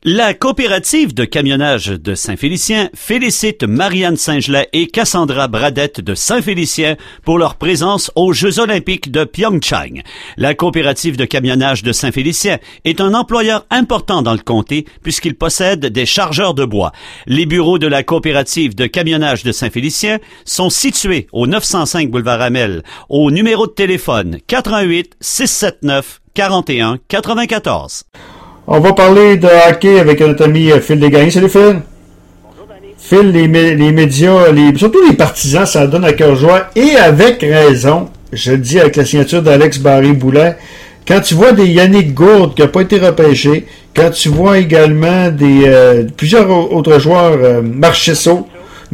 La coopérative de camionnage de Saint-Félicien félicite Marianne Saint-Gelais et Cassandra Bradette de Saint-Félicien pour leur présence aux Jeux olympiques de Pyeongchang. La coopérative de camionnage de Saint-Félicien est un employeur important dans le comté puisqu'il possède des chargeurs de bois. Les bureaux de la coopérative de camionnage de Saint-Félicien sont situés au 905 boulevard Amel, au numéro de téléphone 88 679 41 94. On va parler de hockey avec notre ami Phil Desgagnés. Salut Phil. Bonjour Danny. Phil, les médias, surtout les partisans, ça donne à cœur joie et avec raison. Je le dis avec la signature d'Alex Barré-Boulet. Quand tu vois des Yannick Gourde qui n'a pas été repêché, quand tu vois également plusieurs autres joueurs, Marchesso,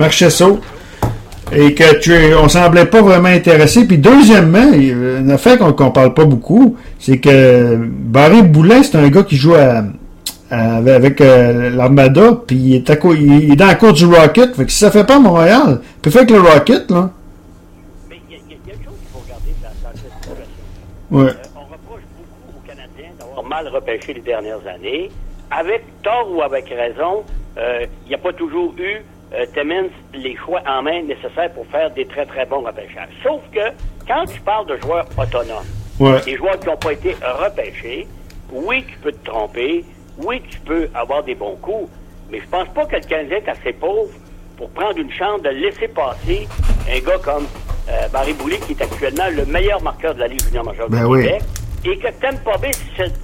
et que on semblait pas vraiment intéressé. Puis deuxièmement, une affaire qu'on parle pas beaucoup, c'est que Barré-Boulet, c'est un gars qui joue avec l'Armada, puis il est dans la cour du Rocket. Fait que si ça fait pas Montréal, il peut faire avec le Rocket, là. Mais il y a une chose qu'il faut regarder dans cette situation. Ouais. On reproche beaucoup aux Canadiens d'avoir mal repêché les dernières années. Avec tort ou avec raison, il n'y a pas toujours eu Timmins les choix en main nécessaires pour faire des très très bons repêchages. Sauf que quand tu parles de joueurs autonomes, des joueurs qui n'ont pas été repêchés, oui, tu peux te tromper, oui, tu peux avoir des bons coups, mais je pense pas que le Canadien est assez pauvre pour prendre une chance de laisser passer un gars comme Barré-Boulet, qui est actuellement le meilleur marqueur de la Ligue junior majeure du Québec, et que Tampa Bay,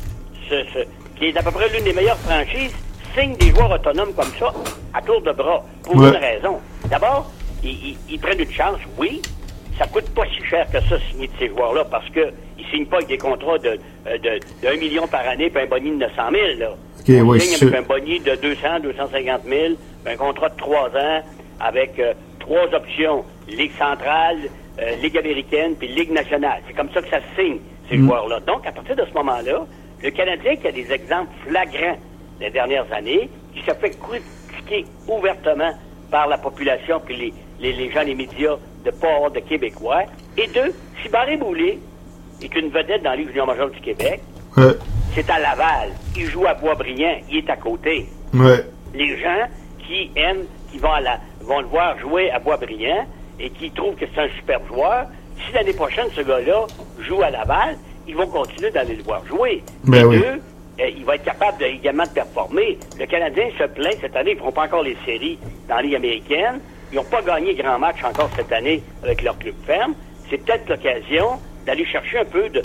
qui est à peu près l'une des meilleures franchises, signe des joueurs autonomes comme ça à tour de bras, pour une raison. D'abord, ils prennent une chance, oui. Ça coûte pas si cher que ça signer de ces joueurs-là, parce que ils signent pas avec des contrats de 1 million par année puis un boni de 900 000, là. Ils signent avec un boni de 200, 250 000, un contrat de 3 ans avec 3 options, Ligue centrale, Ligue américaine puis Ligue nationale. C'est comme ça que ça se signe, ces joueurs-là. Donc, à partir de ce moment-là, le Canadien, qui a des exemples flagrants des dernières années, qui se fait critiquer ouvertement par la population puis les gens, les médias, de pas avoir de Québécois. Et deux, si Barré-Boulet est une vedette dans la Ligue junior majeure du Québec, c'est à Laval. Il joue à Boisbriand. Il est à côté. Les gens qui aiment, qui vont le voir jouer à Boisbriand et qui trouvent que c'est un super joueur, si l'année prochaine, ce gars-là joue à Laval, ils vont continuer d'aller le voir jouer. Deux, il va être capable également de performer. Le Canadien se plaint cette année, ils ne feront pas encore les séries dans la Ligue américaine. Ils n'ont pas gagné grand match encore cette année avec leur club ferme. C'est peut-être l'occasion d'aller chercher un peu de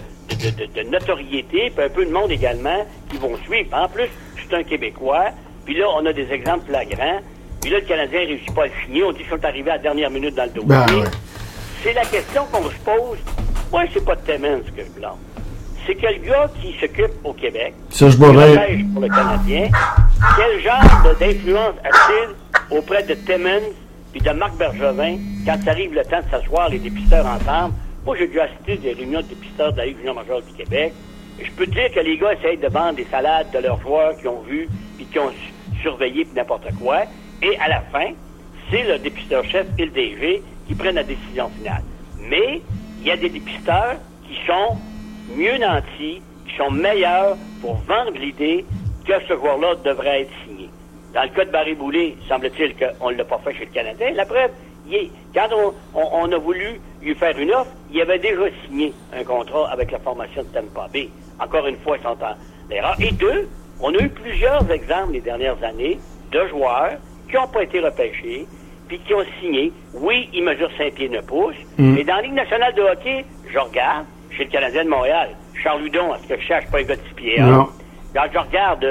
notoriété, puis un peu de monde également qui vont suivre. En plus, c'est un Québécois. Puis là, on a des exemples flagrants. Puis là, le Canadien ne réussit pas à le signer. On dit qu'ils sont arrivés à la dernière minute dans le dossier. C'est la question qu'on se pose. Moi, c'est pas de Timmins que je blâme. C'est que le gars qui s'occupe au Québec, qui repêche pour le Canadien, quel genre d'influence a-t-il auprès de Timmins puis de Marc Bergevin quand arrive le temps de s'asseoir les dépisteurs ensemble? Moi, j'ai déjà assisté des réunions de dépisteurs de la Ligue junior majeure du Québec. Et je peux te dire que les gars essayent de vendre des salades de leurs joueurs qu'ils ont vus puis qui ont surveillé puis n'importe quoi. Et à la fin, c'est le dépisteur-chef et le DG qui prennent la décision finale. Mais il y a des dépisteurs qui sont mieux nantis, qui sont meilleurs pour vendre l'idée que ce joueur-là devrait être signé. Dans le cas de Barré-Boulet, semble-t-il qu'on ne l'a pas fait chez le Canadien. La preuve, quand on a voulu lui faire une offre, il avait déjà signé un contrat avec la formation de Tampa Bay. Encore une fois, ils sont en erreur. Et deux, on a eu plusieurs exemples les dernières années de joueurs qui n'ont pas été repêchés, puis qui ont signé. Oui, ils mesurent 5 pieds 9 pouces, mais dans la Ligue nationale de hockey, je regarde, chez le Canadien de Montréal, Charles Hudon, est-ce que je cherche pas un gars de 6 pieds 1? Quand je regarde,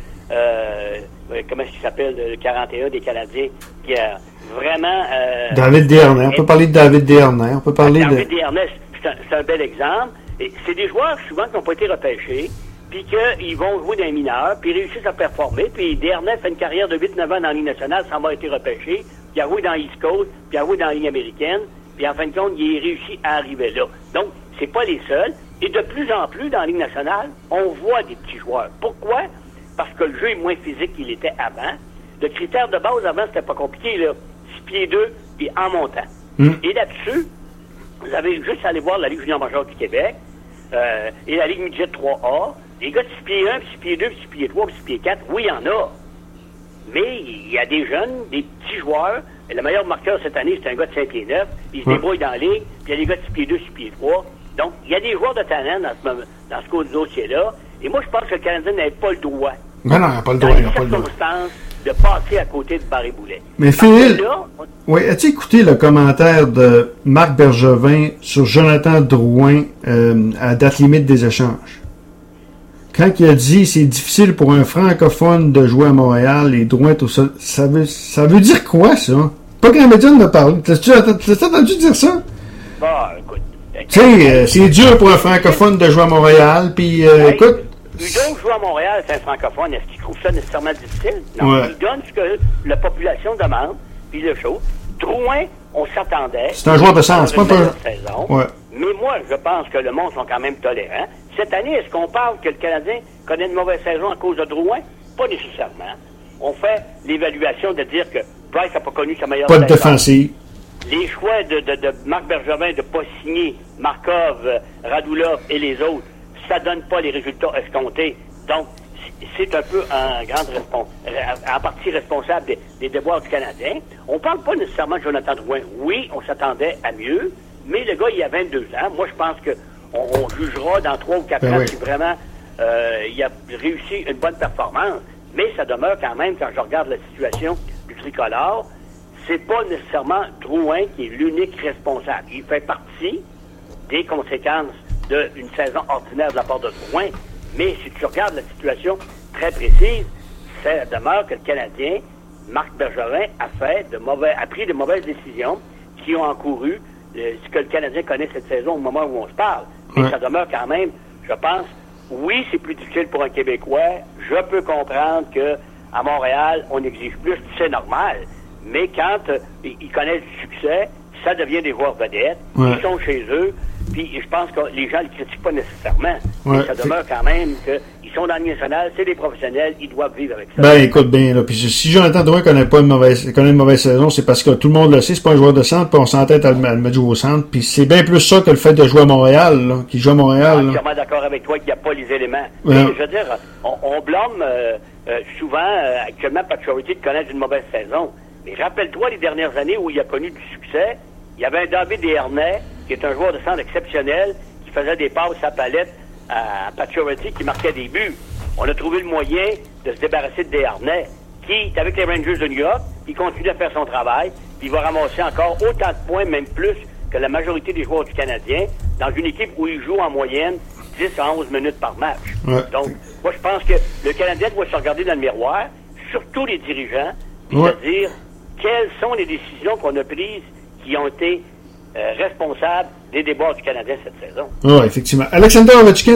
comment est-ce qu'il s'appelle, le 41 des Canadiens, qui a vraiment... David Desharnais, on peut parler de David Desharnais, on peut parler David Desharnais, c'est un bel exemple. Et c'est des joueurs, souvent, qui n'ont pas été repêchés, puis qu'ils vont jouer dans les mineurs, puis ils réussissent à performer, puis Desharnais fait une carrière de 8-9 ans dans la Ligue nationale sans avoir été repêché, puis il a joué dans l'East Coast, puis il a joué dans la Ligue américaine, puis en fin de compte, il a réussi à arriver là. Donc, c'est pas les seuls. Et de plus en plus, dans la Ligue nationale, on voit des petits joueurs. Pourquoi? Parce que le jeu est moins physique qu'il était avant. Le critère de base, avant, c'était pas compliqué, là. 6 pieds 2, puis en montant. Et là-dessus, vous avez juste à aller voir la Ligue junior majeure du Québec et la Ligue midget 3A. Des gars de 6 pieds 1, puis 6 pieds 2, puis 6 pieds 3, puis 6 pieds 4, oui, il y en a. Mais il y a des jeunes, des petits joueurs. Et le meilleur marqueur cette année, c'est un gars de 5 pieds 9. Il se débrouille dans la ligue. Puis il y a des gars de 6 pieds 2, 6 pieds 3. Donc, il y a des joueurs de talent dans ce dossier-là. Et moi, je pense que le Canadien n'avait pas le droit. Non, il n'a pas le droit. Dans les circonstances, de passer à côté de Barré-Boulet. Mais Phil, oui, as-tu écouté le commentaire de Marc Bergevin sur Jonathan Drouin à date limite des échanges? Quand il a dit c'est difficile pour un francophone de jouer à Montréal, les Drouin, tout ça, ça veut dire quoi, ça? Pas qu'un média ne parle. T'as-tu entendu dire ça? Bah, écoute. Tu sais, c'est dur pour un francophone de jouer à Montréal, puis écoute. Udon joue à Montréal, c'est un francophone. Est-ce qu'il trouve ça nécessairement difficile? Non. Ouais. Il donne ce que la population demande, puis le show. Drouin, on s'attendait. C'est un joueur de sens, pas un peu. Ouais. Mais moi, je pense que le monde sont quand même tolérants. Cette année, est-ce qu'on parle que le Canadien connaît une mauvaise saison à cause de Drouin? Pas nécessairement. On fait l'évaluation de dire que Price n'a pas connu sa meilleure saison. Pas de défensive. Les choix de Marc Bergevin de ne pas signer Markov, Radulov et les autres, ça donne pas les résultats escomptés. Donc, c'est un peu en partie responsable des déboires du Canadien. On parle pas nécessairement de Jonathan Drouin. Oui, on s'attendait à mieux, mais le gars, il a 22 ans. Moi, je pense que on jugera dans 3 ou 4 ans si vraiment il a réussi une bonne performance. Mais ça demeure quand même, quand je regarde la situation du tricolore, c'est pas nécessairement Drouin qui est l'unique responsable. Il fait partie des conséquences d'une saison ordinaire de la part de Drouin. Mais si tu regardes la situation très précise, ça demeure que le Canadien, Marc Bergevin, a pris de mauvaises décisions qui ont encouru ce que le Canadien connaît cette saison au moment où on se parle. Mais ça demeure quand même, je pense, oui, c'est plus difficile pour un Québécois. Je peux comprendre que à Montréal, on exige plus, c'est normal. Mais quand ils connaissent du succès, ça devient des joueurs vedettes. Ils sont chez eux. Puis je pense que les gens ne le critiquent pas nécessairement. Mais ça demeure quand même qu'ils sont dans la Ligue nationale, c'est des professionnels, ils doivent vivre avec ça. Ben écoute bien, là. Puis si Jonathan Drouin connaît une mauvaise saison, c'est parce que tout le monde le sait, c'est pas un joueur de centre, puis on s'entête à le mettre jouer au centre. Puis c'est bien plus ça que le fait de jouer à Montréal, là, qu'il joue à Montréal. Je suis entièrement d'accord avec toi qu'il n'y a pas les éléments. Mais, je veux dire, on blâme souvent actuellement Pacioretty de connaître une mauvaise saison. Mais rappelle-toi les dernières années où il a connu du succès, il y avait un David Desharnais, qui est un joueur de centre exceptionnel, qui faisait des passes à palette à Pacioretty, qui marquait des buts. On a trouvé le moyen de se débarrasser de Desharnais, qui est avec les Rangers de New York, il continue à faire son travail, puis il va ramasser encore autant de points, même plus que la majorité des joueurs du Canadien, dans une équipe où il joue en moyenne 10 à 11 minutes par match. Donc, moi, je pense que le Canadien doit se regarder dans le miroir, surtout les dirigeants, puis se dire quelles sont les décisions qu'on a prises qui ont été responsables des déboires du Canadien cette saison. Oui, effectivement. Alexander Ovechkin,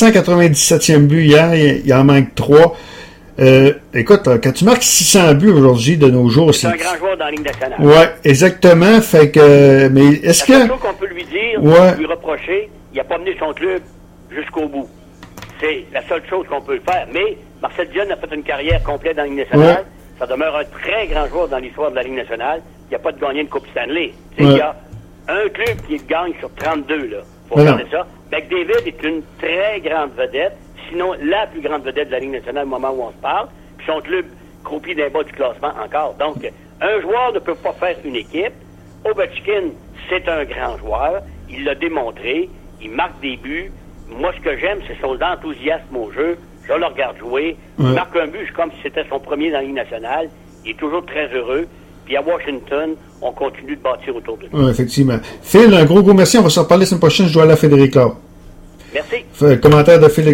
597e but hier, il en manque 3. Écoute, quand tu marques 600 buts aujourd'hui de nos jours... C'est un grand joueur dans la Ligue nationale. Oui, exactement. Fait que... Mais est-ce que... La seule chose qu'on peut lui dire, lui reprocher, il n'a pas mené son club jusqu'au bout. C'est la seule chose qu'on peut le faire. Mais Marcel Dionne a fait une carrière complète dans la Ligue nationale. Ça demeure un très grand joueur dans l'histoire de la Ligue nationale. Il n'y a pas de gagné de Coupe Stanley. Il y a un club qui gagne sur 32, là. Faut regarder ça. McDavid est une très grande vedette, sinon la plus grande vedette de la Ligue nationale au moment où on se parle. Puis son club croupit d'un bas du classement encore. Donc, un joueur ne peut pas faire une équipe. Ovechkin, c'est un grand joueur. Il l'a démontré. Il marque des buts. Moi, ce que j'aime, c'est son enthousiasme au jeu. Je le regarde jouer. Il marque un but comme si c'était son premier dans la Ligue nationale. Il est toujours très heureux. Puis à Washington, on continue de bâtir autour de lui. Oui, effectivement. Phil, un gros merci. On va se reparler la semaine prochaine. Je dois aller à Frédéric Laure. Merci. Le commentaire de Phil